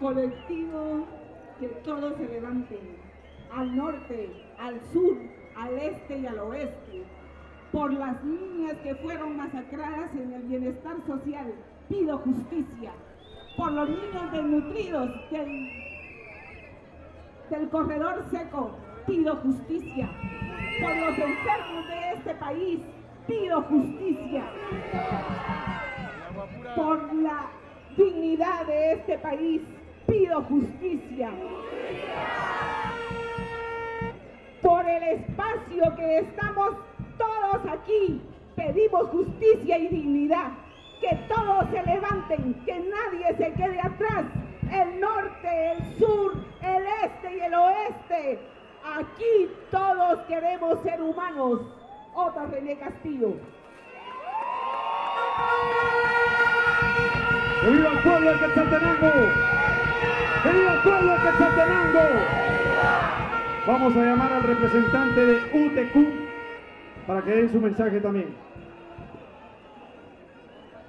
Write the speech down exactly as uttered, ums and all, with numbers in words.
colectivo que todos se levanten, al norte, al sur, al este y al oeste. Por las niñas que fueron masacradas en el bienestar social, pido justicia. Por los niños desnutridos del, del corredor seco, pido justicia. Por los enfermos de este país, pido justicia. Por la dignidad de este país, pido justicia. Por el espacio que estamos todos aquí, pedimos justicia y dignidad. Que todos se levanten, que nadie se quede atrás. El norte, el sur, el este y el oeste. Aquí todos queremos ser humanos. Otra René Castillo. ¡Que viva el pueblo de Quetzaltenango! ¡Que viva el pueblo de Quetzaltenango! Vamos a llamar al representante de U T Q para que den su mensaje también.